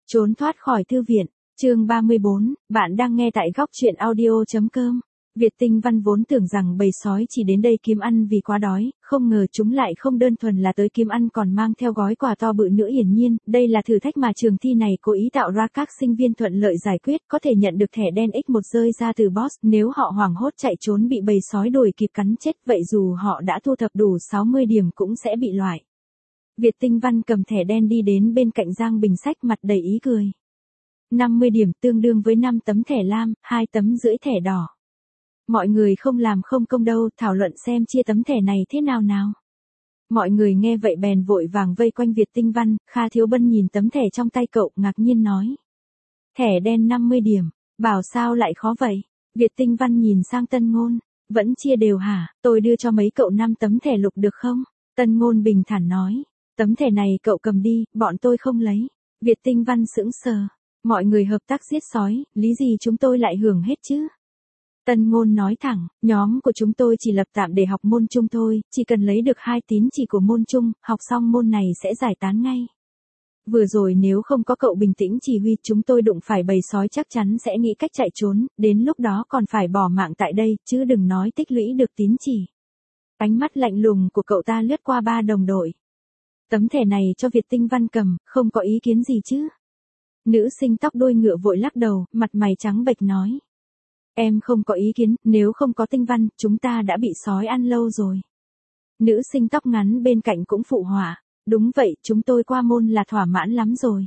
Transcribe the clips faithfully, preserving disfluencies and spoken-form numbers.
Trốn thoát khỏi thư viện, chương ba mươi bốn, bạn đang nghe tại góc truyện audio.com. Việt Tinh Văn vốn tưởng rằng bầy sói chỉ đến đây kiếm ăn vì quá đói, không ngờ chúng lại không đơn thuần là tới kiếm ăn còn mang theo gói quà to bự nữa. Hiển nhiên, đây là thử thách mà trường thi này cố ý tạo ra các sinh viên thuận lợi giải quyết, có thể nhận được thẻ đen x một rơi ra từ boss. Nếu họ hoảng hốt chạy trốn bị bầy sói đuổi kịp cắn chết, vậy dù họ đã thu thập đủ sáu mươi điểm cũng sẽ bị loại. Việt Tinh Văn cầm thẻ đen đi đến bên cạnh Giang Bình Sách, mặt đầy ý cười. năm mươi điểm tương đương với năm tấm thẻ lam, hai tấm rưỡi thẻ đỏ. Mọi người không làm không công đâu, thảo luận xem chia tấm thẻ này thế nào nào. Mọi người nghe vậy bèn vội vàng vây quanh Việt Tinh Văn. Kha Thiếu Bân nhìn tấm thẻ trong tay cậu, ngạc nhiên nói. Thẻ đen năm mươi điểm, bảo sao lại khó vậy? Việt Tinh Văn nhìn sang Tân Ngôn. Vẫn chia đều hả? Tôi đưa cho mấy cậu năm tấm thẻ lục được không? Tân Ngôn bình thản nói. Tấm thẻ này cậu cầm đi, bọn tôi không lấy. Việt Tinh Văn sững sờ. Mọi người hợp tác giết sói, lý gì chúng tôi lại hưởng hết chứ? Tân Ngôn nói thẳng, nhóm của chúng tôi chỉ lập tạm để học môn chung thôi, chỉ cần lấy được hai tín chỉ của môn chung, học xong môn này sẽ giải tán ngay. Vừa rồi nếu không có cậu bình tĩnh chỉ huy, chúng tôi đụng phải bầy sói chắc chắn sẽ nghĩ cách chạy trốn, đến lúc đó còn phải bỏ mạng tại đây, chứ đừng nói tích lũy được tín chỉ. Ánh mắt lạnh lùng của cậu ta lướt qua ba đồng đội. Tấm thẻ này cho Việt Tinh Văn cầm, không có ý kiến gì chứ? Nữ sinh tóc đuôi ngựa vội lắc đầu, mặt mày trắng bệch nói. Em không có ý kiến, nếu không có Tinh Văn, chúng ta đã bị sói ăn lâu rồi. Nữ sinh tóc ngắn bên cạnh cũng phụ họa. Đúng vậy, chúng tôi qua môn là thỏa mãn lắm rồi.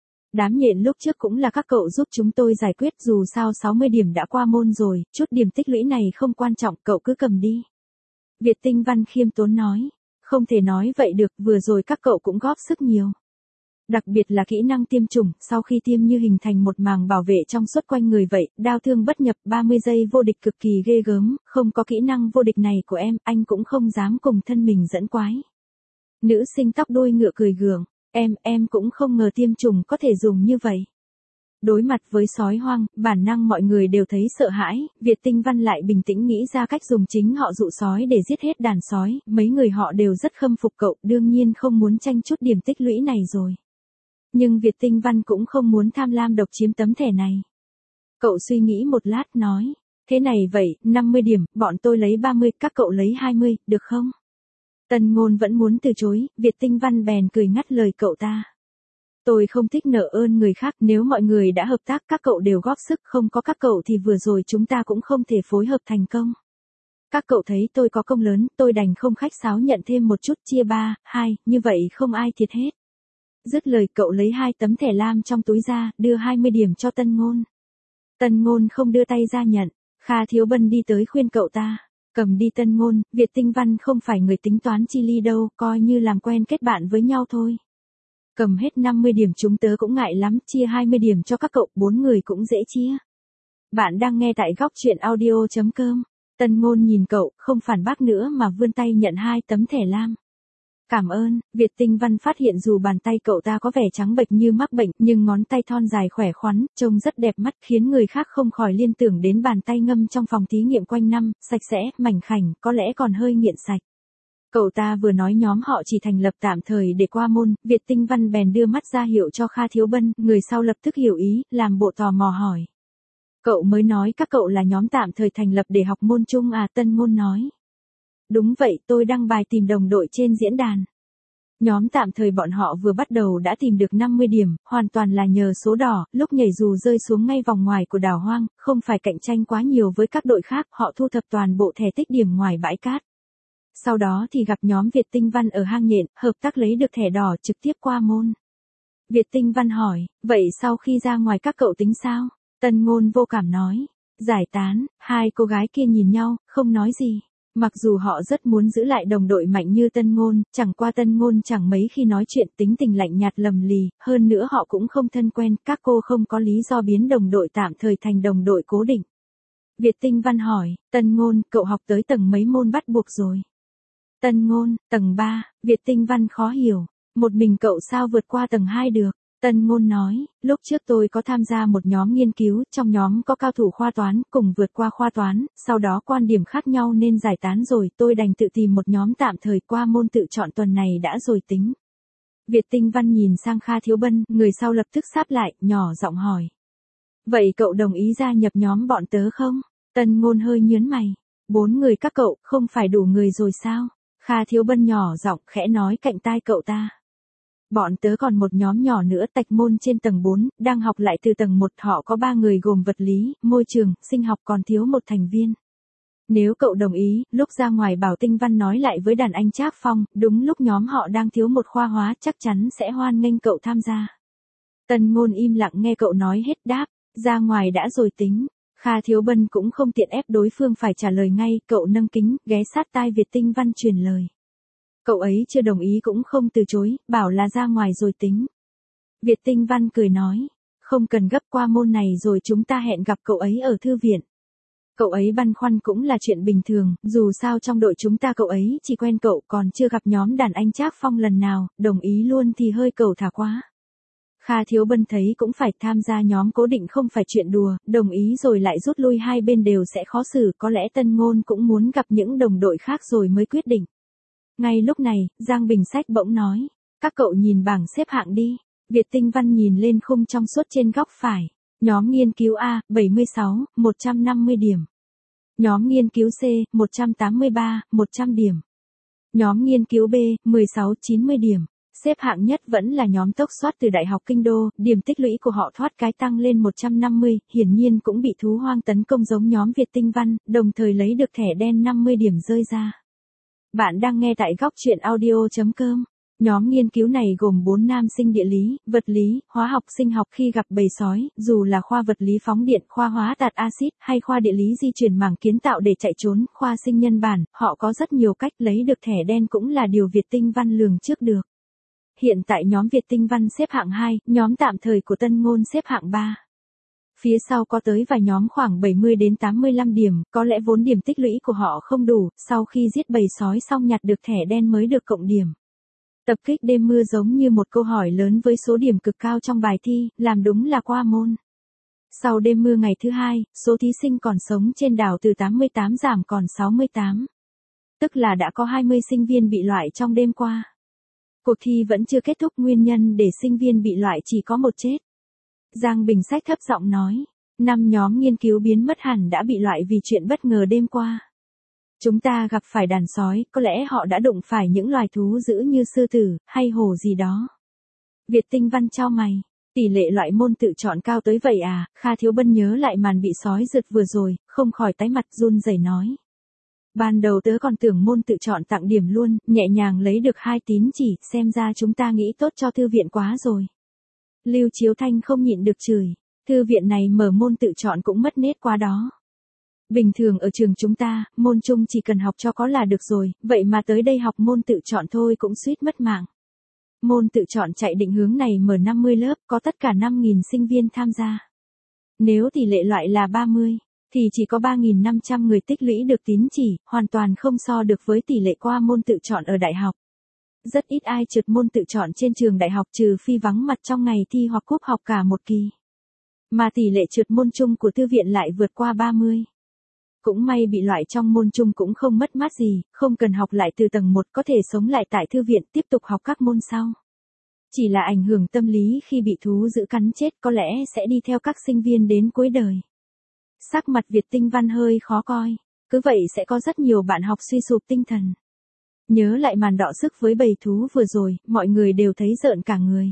Đám nhện lúc trước cũng là các cậu giúp chúng tôi giải quyết, dù sao sáu mươi điểm đã qua môn rồi, chút điểm tích lũy này không quan trọng, cậu cứ cầm đi. Việt Tinh Văn khiêm tốn nói. Không thể nói vậy được, vừa rồi các cậu cũng góp sức nhiều. Đặc biệt là kỹ năng tiêm chủng, sau khi tiêm như hình thành một màng bảo vệ trong suốt quanh người vậy, đao thương bất nhập, ba mươi giây vô địch cực kỳ ghê gớm, không có kỹ năng vô địch này của em, anh cũng không dám cùng thân mình dẫn quái. Nữ sinh tóc đuôi ngựa cười gượng, em, em cũng không ngờ tiêm chủng có thể dùng như vậy. Đối mặt với sói hoang, bản năng mọi người đều thấy sợ hãi, Việt Tinh Văn lại bình tĩnh nghĩ ra cách dùng chính họ dụ sói để giết hết đàn sói, mấy người họ đều rất khâm phục cậu, đương nhiên không muốn tranh chút điểm tích lũy này rồi. Nhưng Việt Tinh Văn cũng không muốn tham lam độc chiếm tấm thẻ này. Cậu suy nghĩ một lát nói, thế này vậy, năm mươi điểm, bọn tôi lấy ba mươi, các cậu lấy hai mươi, được không? Tân Ngôn vẫn muốn từ chối, Việt Tinh Văn bèn cười ngắt lời cậu ta. Tôi không thích nợ ơn người khác, nếu mọi người đã hợp tác các cậu đều góp sức, không có các cậu thì vừa rồi chúng ta cũng không thể phối hợp thành công. Các cậu thấy tôi có công lớn, tôi đành không khách sáo nhận thêm một chút, chia ba, hai, như vậy không ai thiệt hết. Dứt lời cậu lấy hai tấm thẻ lam trong túi ra, đưa hai mươi điểm cho Tân Ngôn. Tân Ngôn không đưa tay ra nhận, Kha Thiếu Bân đi tới khuyên cậu ta. Cầm đi Tân Ngôn, Việt Tinh Văn không phải người tính toán chi ly đâu, coi như làm quen kết bạn với nhau thôi. Cầm hết năm mươi điểm chúng tớ cũng ngại lắm, chia hai mươi điểm cho các cậu, bốn người cũng dễ chia. Bạn đang nghe tại góc truyện audio.com. Tân Ngôn nhìn cậu, không phản bác nữa mà vươn tay nhận hai tấm thẻ lam. Cảm ơn, Việt Tinh Văn phát hiện dù bàn tay cậu ta có vẻ trắng bệch như mắc bệnh, nhưng ngón tay thon dài khỏe khoắn, trông rất đẹp mắt, khiến người khác không khỏi liên tưởng đến bàn tay ngâm trong phòng thí nghiệm quanh năm, sạch sẽ, mảnh khảnh, có lẽ còn hơi nghiện sạch. Cậu ta vừa nói nhóm họ chỉ thành lập tạm thời để qua môn, Việt Tinh Văn bèn đưa mắt ra hiệu cho Kha Thiếu Bân, người sau lập tức hiểu ý, làm bộ tò mò hỏi. Cậu mới nói các cậu là nhóm tạm thời thành lập để học môn chung à? Tân Ngôn nói. Đúng vậy, tôi đăng bài tìm đồng đội trên diễn đàn. Nhóm tạm thời bọn họ vừa bắt đầu đã tìm được năm mươi điểm, hoàn toàn là nhờ số đỏ, lúc nhảy dù rơi xuống ngay vòng ngoài của đảo hoang, không phải cạnh tranh quá nhiều với các đội khác, họ thu thập toàn bộ thẻ tích điểm ngoài bãi cát. Sau đó thì gặp nhóm Việt Tinh Văn ở hang nhện, hợp tác lấy được thẻ đỏ trực tiếp qua môn. Việt Tinh Văn hỏi, vậy sau khi ra ngoài các cậu tính sao? Tân Ngôn vô cảm nói, giải tán, hai cô gái kia nhìn nhau, không nói gì. Mặc dù họ rất muốn giữ lại đồng đội mạnh như Tân Ngôn, chẳng qua Tân Ngôn chẳng mấy khi nói chuyện, tính tình lạnh nhạt lầm lì, hơn nữa họ cũng không thân quen, các cô không có lý do biến đồng đội tạm thời thành đồng đội cố định. Việt Tinh Văn hỏi, Tân Ngôn, cậu học tới tầng mấy môn bắt buộc rồi? Tân Ngôn, tầng ba, Việt Tinh Văn khó hiểu, một mình cậu sao vượt qua tầng hai được? Tân Ngôn nói, lúc trước tôi có tham gia một nhóm nghiên cứu, trong nhóm có cao thủ khoa toán, cùng vượt qua khoa toán, sau đó quan điểm khác nhau nên giải tán rồi, tôi đành tự tìm một nhóm tạm thời qua môn tự chọn tuần này đã rồi tính. Việt Tinh Văn nhìn sang Kha Thiếu Bân, người sau lập tức sáp lại, nhỏ giọng hỏi. Vậy cậu đồng ý gia nhập nhóm bọn tớ không? Tân Ngôn hơi nhớn mày. Bốn người các cậu, không phải đủ người rồi sao? Kha Thiếu Bân nhỏ giọng khẽ nói cạnh tai cậu ta. Bọn tớ còn một nhóm nhỏ nữa tạch môn trên tầng bốn, đang học lại từ tầng một, họ có ba người gồm vật lý, môi trường, sinh học, còn thiếu một thành viên. Nếu cậu đồng ý, lúc ra ngoài bảo Tinh Văn nói lại với đàn anh Trác Phong, đúng lúc nhóm họ đang thiếu một khoa hóa, chắc chắn sẽ hoan nghênh cậu tham gia. Tân Ngôn im lặng nghe cậu nói hết, đáp, ra ngoài đã rồi tính. Kha Thiếu Bân cũng không tiện ép đối phương phải trả lời ngay, cậu nâng kính, ghé sát tai Việt Tinh Văn truyền lời. Cậu ấy chưa đồng ý cũng không từ chối, bảo là ra ngoài rồi tính. Việt Tinh Văn cười nói, không cần gấp, qua môn này rồi chúng ta hẹn gặp cậu ấy ở thư viện. Cậu ấy băn khoăn cũng là chuyện bình thường, dù sao trong đội chúng ta cậu ấy chỉ quen cậu, còn chưa gặp nhóm đàn anh Trác Phong lần nào, đồng ý luôn thì hơi cẩu thả quá. Kha Thiếu Bân thấy cũng phải tham gia nhóm cố định không phải chuyện đùa, đồng ý rồi lại rút lui, hai bên đều sẽ khó xử, có lẽ Tân Ngôn cũng muốn gặp những đồng đội khác rồi mới quyết định. Ngay lúc này, Giang Bình Sách bỗng nói, các cậu nhìn bảng xếp hạng đi. Việt Tinh Văn nhìn lên khung trong suốt trên góc phải. Nhóm nghiên cứu A, bảy mươi sáu, một trăm năm mươi điểm. Nhóm nghiên cứu C, một trăm tám mươi ba, một trăm điểm. Nhóm nghiên cứu B, mười sáu, chín mươi điểm. Xếp hạng nhất vẫn là nhóm tốc soát từ Đại học Kinh Đô, điểm tích lũy của họ thoát cái tăng lên một trăm năm mươi, hiển nhiên cũng bị thú hoang tấn công giống nhóm Việt Tinh Văn, đồng thời lấy được thẻ đen năm mươi điểm rơi ra. Bạn đang nghe tại góc truyện audio chấm com. Nhóm nghiên cứu này gồm bốn nam sinh địa lý, vật lý, hóa học, sinh học. Khi gặp bầy sói, dù là khoa vật lý phóng điện, khoa hóa tạt axit, hay khoa địa lý di chuyển mảng kiến tạo để chạy trốn, khoa sinh nhân bản, họ có rất nhiều cách, lấy được thẻ đen cũng là điều Việt Tinh Văn lường trước được. Hiện tại nhóm Việt Tinh Văn xếp hạng hai, nhóm tạm thời của Tân Ngôn xếp hạng ba. Phía sau có tới vài nhóm khoảng bảy mươi đến tám mươi lăm điểm, có lẽ vốn điểm tích lũy của họ không đủ, sau khi giết bầy sói xong nhặt được thẻ đen mới được cộng điểm. Tập kích đêm mưa giống như một câu hỏi lớn với số điểm cực cao trong bài thi, làm đúng là qua môn. Sau đêm mưa ngày thứ hai, số thí sinh còn sống trên đảo từ tám mươi tám giảm còn sáu mươi tám. Tức là đã có hai mươi sinh viên bị loại trong đêm qua. Cuộc thi vẫn chưa kết thúc, nguyên nhân để sinh viên bị loại chỉ có một chết. Giang Bình Sách thấp giọng nói, năm nhóm nghiên cứu biến mất hẳn đã bị loại vì chuyện bất ngờ đêm qua. Chúng ta gặp phải đàn sói, có lẽ họ đã đụng phải những loài thú dữ như sư tử, hay hổ gì đó. Việt Tinh Văn chau mày, tỷ lệ loại môn tự chọn cao tới vậy à? Kha Thiếu Bân nhớ lại màn bị sói rượt vừa rồi, không khỏi tái mặt run rẩy nói. Ban đầu tớ còn tưởng môn tự chọn tặng điểm luôn, nhẹ nhàng lấy được hai tín chỉ, xem ra chúng ta nghĩ tốt cho thư viện quá rồi. Lưu Chiếu Thanh không nhịn được chửi, thư viện này mở môn tự chọn cũng mất nết quá đó. Bình thường ở trường chúng ta, môn chung chỉ cần học cho có là được rồi, vậy mà tới đây học môn tự chọn thôi cũng suýt mất mạng. Môn tự chọn chạy định hướng này mở năm mươi lớp, có tất cả năm nghìn sinh viên tham gia. Nếu tỷ lệ loại là ba mươi, thì chỉ có ba nghìn năm trăm người tích lũy được tín chỉ, hoàn toàn không so được với tỷ lệ qua môn tự chọn ở đại học. Rất ít ai trượt môn tự chọn trên trường đại học trừ phi vắng mặt trong ngày thi hoặc cúp học cả một kỳ. Mà tỷ lệ trượt môn chung của thư viện lại vượt qua ba mươi. Cũng may bị loại trong môn chung cũng không mất mát gì, không cần học lại từ tầng một, có thể sống lại tại thư viện tiếp tục học các môn sau. Chỉ là ảnh hưởng tâm lý khi bị thú dữ cắn chết, có lẽ sẽ đi theo các sinh viên đến cuối đời. Sắc mặt Việt Tinh Văn hơi khó coi, cứ vậy sẽ có rất nhiều bạn học suy sụp tinh thần. Nhớ lại màn đọ sức với bầy thú vừa rồi, mọi người đều thấy rợn cả người.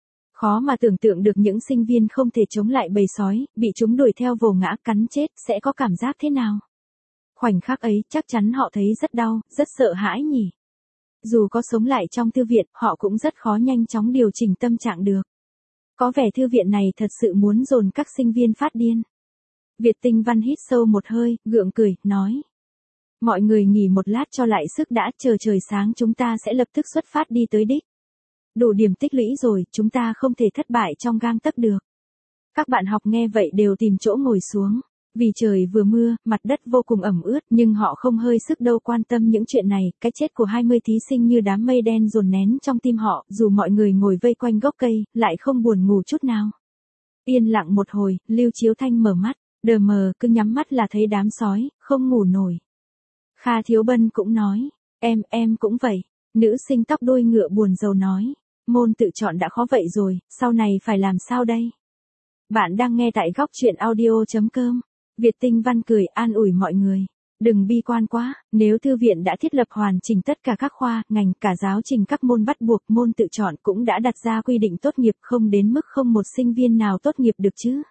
Khó mà tưởng tượng được những sinh viên không thể chống lại bầy sói, bị chúng đuổi theo vồ ngã cắn chết, sẽ có cảm giác thế nào? Khoảnh khắc ấy, chắc chắn họ thấy rất đau, rất sợ hãi nhỉ. Dù có sống lại trong thư viện, họ cũng rất khó nhanh chóng điều chỉnh tâm trạng được. Có vẻ thư viện này thật sự muốn dồn các sinh viên phát điên. Việt Tinh Văn hít sâu một hơi, gượng cười, nói. Mọi người nghỉ một lát cho lại sức đã, chờ trời sáng chúng ta sẽ lập tức xuất phát đi tới đích. Đủ điểm tích lũy rồi, chúng ta không thể thất bại trong gang tấc được. Các bạn học nghe vậy đều tìm chỗ ngồi xuống. Vì trời vừa mưa, mặt đất vô cùng ẩm ướt, nhưng họ không hơi sức đâu quan tâm những chuyện này, cái chết của hai mươi thí sinh như đám mây đen dồn nén trong tim họ, dù mọi người ngồi vây quanh gốc cây, lại không buồn ngủ chút nào. Yên lặng một hồi, Lưu Chiếu Thanh mở mắt, đờ mờ, cứ nhắm mắt là thấy đám sói, không ngủ nổi. Kha Thiếu Bân cũng nói, em, em cũng vậy. Nữ sinh tóc đuôi ngựa buồn rầu nói, môn tự chọn đã khó vậy rồi, sau này phải làm sao đây? Bạn đang nghe tại góc chuyện audio chấm com. Việt Tinh Văn cười an ủi mọi người. Đừng bi quan quá, nếu thư viện đã thiết lập hoàn chỉnh tất cả các khoa, ngành, cả giáo trình các môn bắt buộc, môn tự chọn cũng đã đặt ra quy định tốt nghiệp không đến mức không một sinh viên nào tốt nghiệp được chứ.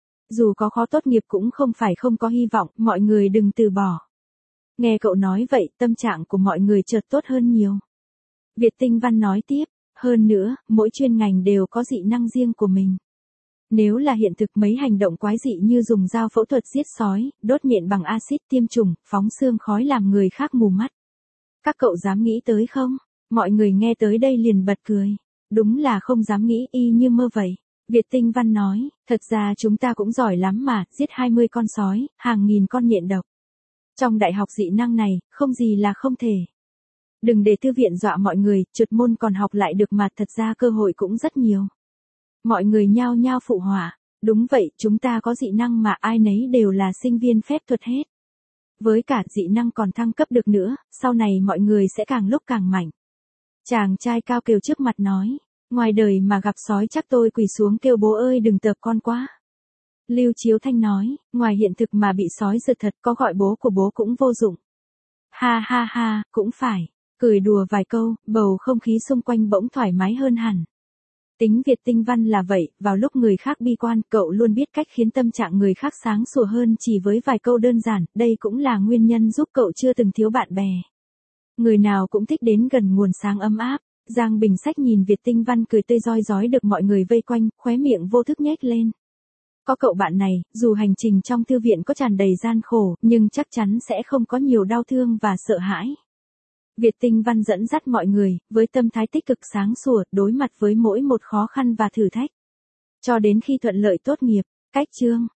Dù có khó tốt nghiệp cũng không phải không có hy vọng, mọi người đừng từ bỏ. Nghe cậu nói vậy, tâm trạng của mọi người chợt tốt hơn nhiều. Việt Tinh Văn nói tiếp, hơn nữa, mỗi chuyên ngành đều có dị năng riêng của mình. Nếu là hiện thực mấy hành động quái dị như dùng dao phẫu thuật giết sói, đốt nhện bằng axit tiêm trùng, phóng xương khói làm người khác mù mắt. Các cậu dám nghĩ tới không? Mọi người nghe tới đây liền bật cười. Đúng là không dám nghĩ, y như mơ vậy. Việt Tinh Văn nói, thật ra chúng ta cũng giỏi lắm mà, giết hai mươi con sói, hàng nghìn con nhện độc. Trong đại học dị năng này, không gì là không thể. Đừng để thư viện dọa mọi người, trượt môn còn học lại được mà, thật ra cơ hội cũng rất nhiều. Mọi người nhao nhao phụ họa, đúng vậy, chúng ta có dị năng mà ai nấy đều là sinh viên phép thuật hết. Với cả dị năng còn thăng cấp được nữa, sau này mọi người sẽ càng lúc càng mạnh. Chàng trai cao kêu trước mặt nói, ngoài đời mà gặp sói chắc tôi quỳ xuống kêu bố ơi đừng tợp con quá. Lưu Chiếu Thanh nói, ngoài hiện thực mà bị sói giật thật có gọi bố của bố cũng vô dụng. Ha ha ha, cũng phải, cười đùa vài câu, bầu không khí xung quanh bỗng thoải mái hơn hẳn. Tính Việt Tinh Văn là vậy, vào lúc người khác bi quan, cậu luôn biết cách khiến tâm trạng người khác sáng sủa hơn chỉ với vài câu đơn giản, đây cũng là nguyên nhân giúp cậu chưa từng thiếu bạn bè. Người nào cũng thích đến gần nguồn sáng ấm áp. Giang Bình Sách nhìn Việt Tinh Văn cười tươi rói rói được mọi người vây quanh, khóe miệng vô thức nhếch lên. Có cậu bạn này, dù hành trình trong thư viện có tràn đầy gian khổ, nhưng chắc chắn sẽ không có nhiều đau thương và sợ hãi. Việt Tinh Văn dẫn dắt mọi người, với tâm thái tích cực sáng sủa, đối mặt với mỗi một khó khăn và thử thách. Cho đến khi thuận lợi tốt nghiệp, cách chương.